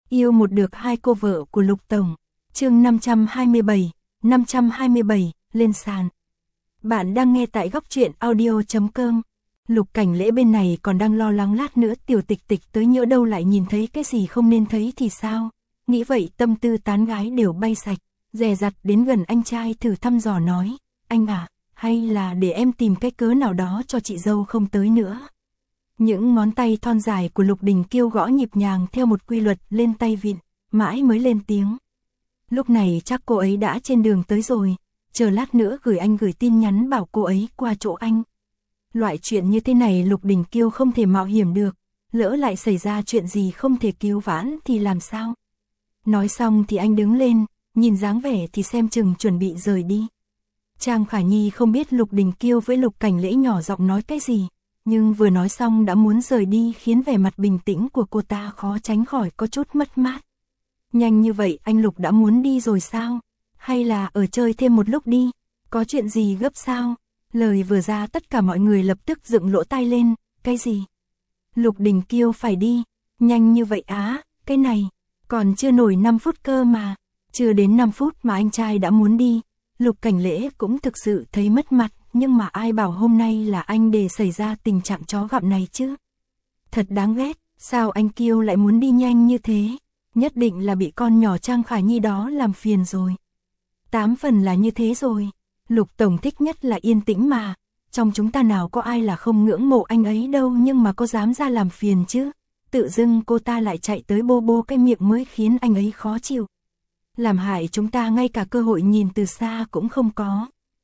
Yêu một được hai cô vợ của Lục Tổng. Chương 527, lên sàn. Bạn đang nghe tại góc truyện audio.com. Lục Cảnh Lễ bên này còn đang lo lắng lát nữa Tiểu Tịch Tịch tới nhỡ đâu lại nhìn thấy cái gì không nên thấy thì sao. Nghĩ vậy tâm tư tán gái đều bay sạch, dè dặt đến gần anh trai thử thăm dò nói, anh à, hay là để em tìm cái cớ nào đó cho chị dâu không tới nữa. Những ngón tay thon dài của Lục Đình Kiêu gõ nhịp nhàng theo một quy luật lên tay vịn, mãi mới lên tiếng. Lúc này chắc cô ấy đã trên đường tới rồi, chờ lát nữa anh gửi tin nhắn bảo cô ấy qua chỗ anh. Loại chuyện như thế này Lục Đình Kiêu không thể mạo hiểm được, lỡ lại xảy ra chuyện gì không thể cứu vãn thì làm sao. Nói xong thì anh đứng lên, nhìn dáng vẻ thì xem chừng chuẩn bị rời đi. Trang Khả Nhi không biết Lục Đình Kiêu với Lục Cảnh Lễ nhỏ giọng nói cái gì, nhưng vừa nói xong đã muốn rời đi khiến vẻ mặt bình tĩnh của cô ta khó tránh khỏi có chút mất mát. Nhanh như vậy anh Lục đã muốn đi rồi sao? Hay là ở chơi thêm một lúc đi? Có chuyện gì gấp sao? Lời vừa ra tất cả mọi người lập tức dựng lỗ tai lên, cái gì? Lục Đình Kiêu phải đi, nhanh như vậy á, cái này, còn chưa nổi 5 phút cơ mà, chưa đến 5 phút mà anh trai đã muốn đi. Lục Cảnh Lễ cũng thực sự thấy mất mặt, nhưng mà ai bảo hôm nay là anh để xảy ra tình trạng chó gặm này chứ? Thật đáng ghét, sao anh Kiêu lại muốn đi nhanh như thế? Nhất định là bị con nhỏ Trang Khả Nhi đó làm phiền rồi. 8 phần là như thế rồi. Lục Tổng thích nhất là yên tĩnh mà, trong chúng ta nào có ai là không ngưỡng mộ anh ấy đâu, nhưng mà có dám ra làm phiền chứ? Tự dưng cô ta lại chạy tới bô bô cái miệng mới khiến anh ấy khó chịu. Làm hại chúng ta ngay cả cơ hội nhìn từ xa cũng không có.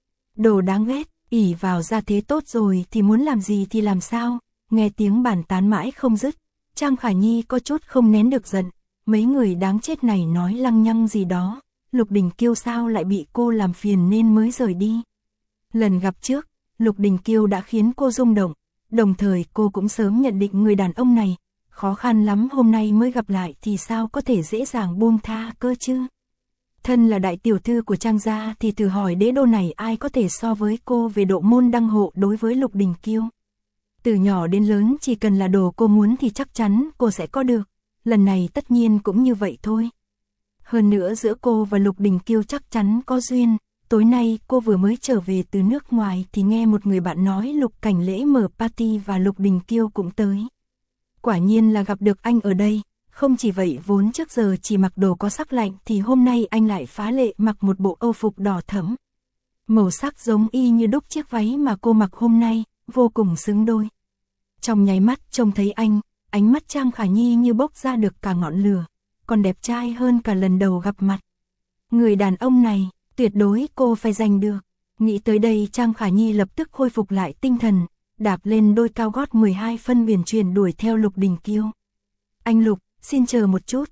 Đồ đáng ghét, ỷ vào ra thế tốt rồi thì muốn làm gì thì làm sao? Nghe tiếng bàn tán mãi không dứt, Trang Khả Nhi có chút không nén được giận. Mấy người đáng chết này nói lăng nhăng gì đó, Lục Đình Kiêu sao lại bị cô làm phiền nên mới rời đi. Lần gặp trước, Lục Đình Kiêu đã khiến cô rung động, đồng thời cô cũng sớm nhận định người đàn ông này, khó khăn lắm hôm nay mới gặp lại thì sao có thể dễ dàng buông tha cơ chứ. Thân là đại tiểu thư của Trang gia thì thử hỏi đế đô này ai có thể so với cô về độ môn đăng hộ đối với Lục Đình Kiêu. Từ nhỏ đến lớn chỉ cần là đồ cô muốn thì chắc chắn cô sẽ có được. Lần này tất nhiên cũng như vậy thôi. Hơn nữa giữa cô và Lục Đình Kiêu chắc chắn có duyên. Tối nay cô vừa mới trở về từ nước ngoài thì nghe một người bạn nói Lục Cảnh Lễ mở party và Lục Đình Kiêu cũng tới. Quả nhiên là gặp được anh ở đây. Không chỉ vậy, vốn trước giờ chỉ mặc đồ có sắc lạnh thì hôm nay anh lại phá lệ mặc một bộ âu phục đỏ thẫm. Màu sắc giống y như đúc chiếc váy mà cô mặc hôm nay, vô cùng xứng đôi. Trong nháy mắt trông thấy anh, ánh mắt Trang Khả Nhi như bốc ra được cả ngọn lửa, còn đẹp trai hơn cả lần đầu gặp mặt. Người đàn ông này, tuyệt đối cô phải giành được. Nghĩ tới đây Trang Khả Nhi lập tức khôi phục lại tinh thần, đạp lên đôi cao gót 12 phân huyền chuyển đuổi theo Lục Đình Kiêu. Anh Lục, xin chờ một chút,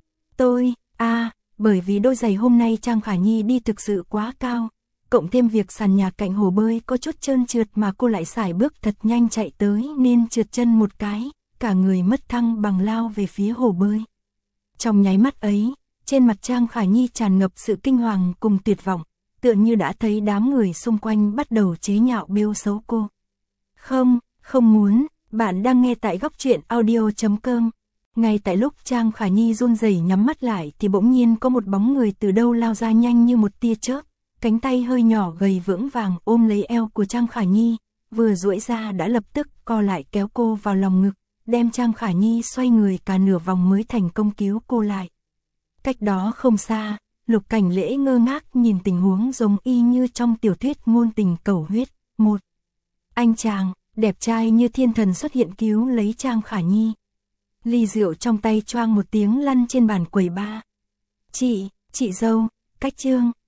bởi vì đôi giày hôm nay Trang Khả Nhi đi thực sự quá cao, cộng thêm việc sàn nhà cạnh hồ bơi có chút trơn trượt mà cô lại sải bước thật nhanh chạy tới nên trượt chân một cái, cả người mất thăng bằng lao về phía hồ bơi. Trong nháy mắt ấy, trên mặt Trang Khả Nhi tràn ngập sự kinh hoàng cùng tuyệt vọng, tựa như đã thấy đám người xung quanh bắt đầu chế nhạo bêu xấu cô. Không muốn, bạn đang nghe tại góc truyện audio.com. Ngay tại lúc Trang Khả Nhi run rẩy nhắm mắt lại thì bỗng nhiên có một bóng người từ đâu lao ra nhanh như một tia chớp, cánh tay hơi nhỏ gầy vững vàng ôm lấy eo của Trang Khả Nhi, vừa duỗi ra đã lập tức co lại kéo cô vào lòng ngực, đem Trang Khả Nhi xoay người cả nửa vòng mới thành công cứu cô lại. Cách đó không xa, Lục Cảnh Lễ ngơ ngác nhìn tình huống giống y như trong tiểu thuyết ngôn tình cầu huyết. Một anh chàng đẹp trai như thiên thần xuất hiện cứu lấy Trang Khả Nhi. Ly rượu trong tay choang một tiếng lăn trên bàn quầy bar. Chị dâu, cách chương.